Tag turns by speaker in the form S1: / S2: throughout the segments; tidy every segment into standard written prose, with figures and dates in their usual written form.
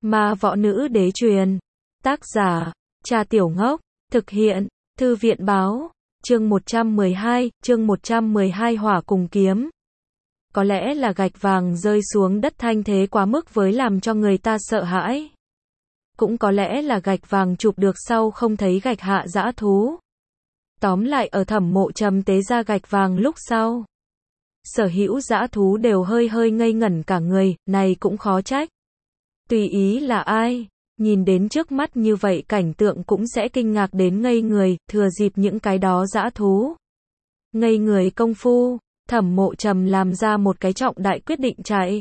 S1: Ma Võ Nữ Đế truyền. Tác giả, Trà Tiểu Ngốc. Thực hiện, Thư viện báo. Chương 112 Hỏa cùng kiếm. Có lẽ là gạch vàng rơi xuống đất thanh thế quá mức với làm cho người ta sợ hãi. Cũng có lẽ là gạch vàng chụp được sau không thấy gạch hạ dã thú. Tóm lại ở Thẩm Mộ Trầm tế ra gạch vàng lúc sau. Sở hữu dã thú đều hơi ngây ngẩn cả người, này cũng khó trách. Tùy ý là ai, nhìn đến trước mắt như vậy cảnh tượng cũng sẽ kinh ngạc đến ngây người, thừa dịp những cái đó dã thú. Ngây người công phu, Thẩm Mộ Trầm làm ra một cái trọng đại quyết định chạy.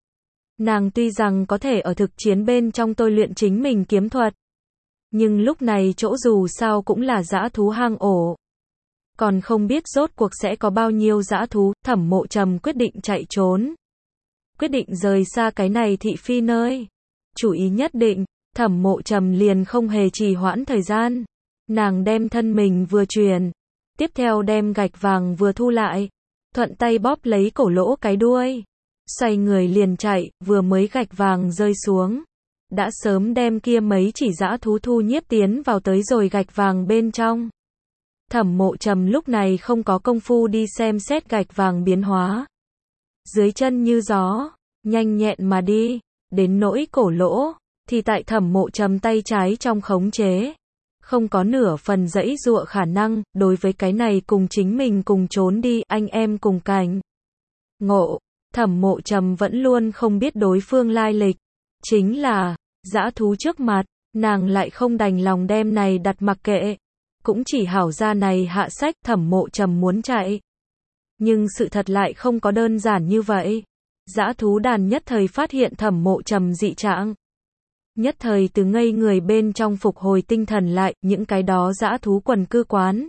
S1: Nàng tuy rằng có thể ở thực chiến bên trong tôi luyện chính mình kiếm thuật. Nhưng lúc này chỗ dù sao cũng là dã thú hang ổ. Còn không biết rốt cuộc sẽ có bao nhiêu dã thú, Thẩm Mộ Trầm quyết định chạy trốn. Quyết định rời xa cái này thị phi nơi. Chủ ý nhất định, Thẩm Mộ Trầm liền không hề trì hoãn thời gian. Nàng đem thân mình vừa chuyển. Tiếp theo đem gạch vàng vừa thu lại. Thuận tay bóp lấy cổ lỗ cái đuôi. Xoay người liền chạy, vừa mới gạch vàng rơi xuống. Đã sớm đem kia mấy chỉ dã thú thu nhiếp tiến vào tới rồi gạch vàng bên trong. Thẩm Mộ Trầm lúc này không có công phu đi xem xét gạch vàng biến hóa. Dưới chân như gió, nhanh nhẹn mà đi, đến nỗi cổ lỗ, thì tại Thẩm Mộ Trầm tay trái trong khống chế. Không có nửa phần giãy giụa khả năng, đối với cái này cùng chính mình cùng trốn đi, anh em cùng cảnh. Ngộ, Thẩm Mộ Trầm vẫn luôn không biết đối phương lai lịch. Chính là, dã thú trước mặt, nàng lại không đành lòng đem này đặt mặc kệ. Cũng chỉ hảo ra này hạ sách, Thẩm Mộ Trầm muốn chạy. Nhưng sự thật lại không có đơn giản như vậy. Dã thú đàn nhất thời phát hiện Thẩm Mộ Trầm dị trạng. Nhất thời từ ngây người bên trong phục hồi tinh thần lại, những cái đó dã thú quần cư quán.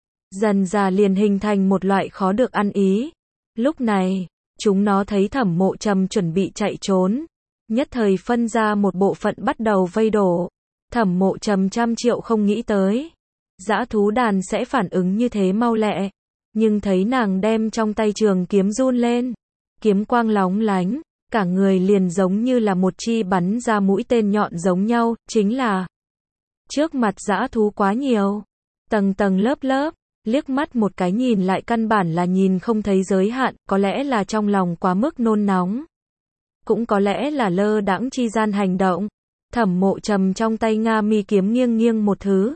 S1: Dần dà liền hình thành một loại khó được ăn ý. Lúc này, chúng nó thấy Thẩm Mộ Trầm chuẩn bị chạy trốn. Nhất thời phân ra một bộ phận bắt đầu vây đổ. Thẩm Mộ Trầm trăm triệu không nghĩ tới. Dã thú đàn sẽ phản ứng như thế mau lẹ. Nhưng thấy nàng đem trong tay trường kiếm run lên. Kiếm quang lóng lánh. Cả người liền giống như là một chi bắn ra mũi tên nhọn giống nhau, chính là trước mặt dã thú quá nhiều. Tầng tầng lớp lớp, liếc mắt một cái nhìn lại căn bản là nhìn không thấy giới hạn, có lẽ là trong lòng quá mức nôn nóng. Cũng có lẽ là lơ đãng chi gian hành động. Thẩm Mộ Trầm trong tay Nga mi kiếm nghiêng nghiêng một thứ.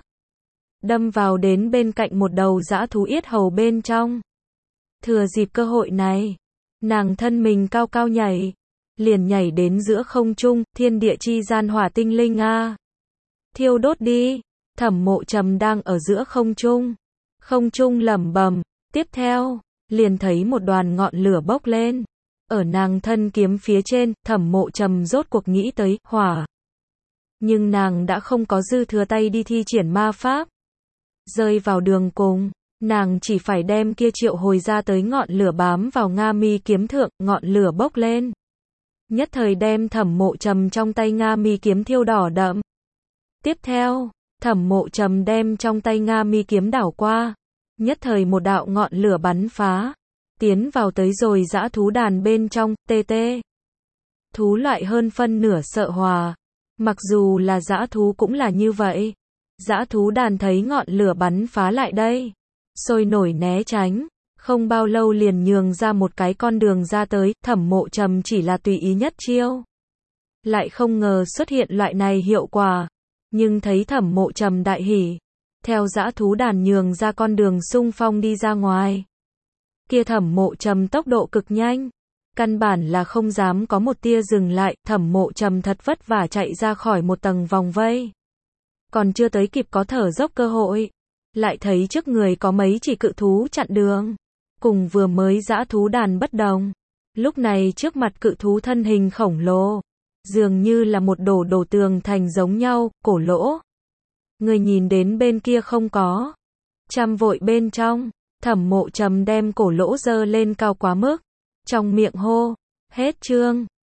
S1: Đâm vào đến bên cạnh một đầu dã thú yết hầu bên trong. Thừa dịp cơ hội này, nàng thân mình cao cao nhảy. Liền nhảy đến giữa không trung, thiên địa chi gian hỏa tinh linh a. Thiêu đốt đi, Thẩm Mộ Trầm đang ở giữa không trung. Không trung lẩm bẩm, tiếp theo, liền thấy một đoàn ngọn lửa bốc lên. Ở nàng thân kiếm phía trên, Thẩm Mộ Trầm rốt cuộc nghĩ tới, hỏa. Nhưng nàng đã không có dư thừa tay đi thi triển ma pháp. Rơi vào đường cùng, nàng chỉ phải đem kia triệu hồi ra tới ngọn lửa bám vào Nga mi kiếm thượng, ngọn lửa bốc lên. Nhất thời đem Thẩm Mộ Trầm trong tay Nga mi kiếm thiêu đỏ đậm. Tiếp theo, Thẩm Mộ Trầm đem trong tay Nga mi kiếm đảo qua. Nhất thời một đạo ngọn lửa bắn phá. Tiến vào tới rồi dã thú đàn bên trong, tê. Thú loại hơn phân nửa sợ hòa. Mặc dù là dã thú cũng là như vậy. Dã thú đàn thấy ngọn lửa bắn phá lại đây. Sôi nổi né tránh. Không bao lâu liền nhường ra một cái con đường ra tới, Thẩm Mộ Trầm chỉ là tùy ý nhất chiêu. Lại không ngờ xuất hiện loại này hiệu quả. Nhưng thấy Thẩm Mộ Trầm đại hỉ. Theo dã thú đàn nhường ra con đường xung phong đi ra ngoài. Kia Thẩm Mộ Trầm tốc độ cực nhanh. Căn bản là không dám có một tia dừng lại, Thẩm Mộ Trầm thật vất vả chạy ra khỏi một tầng vòng vây. Còn chưa tới kịp có thở dốc cơ hội. Lại thấy trước người có mấy chỉ cự thú chặn đường. Cùng vừa mới dã thú đàn bất đồng. Lúc này trước mặt cự thú thân hình khổng lồ. Dường như là một đổ tường thành giống nhau, cổ lỗ. Người nhìn đến bên kia không có. Chăm vội bên trong, Thẩm Mộ Trầm đem cổ lỗ dơ lên cao quá mức. Trong miệng hô, hết chương.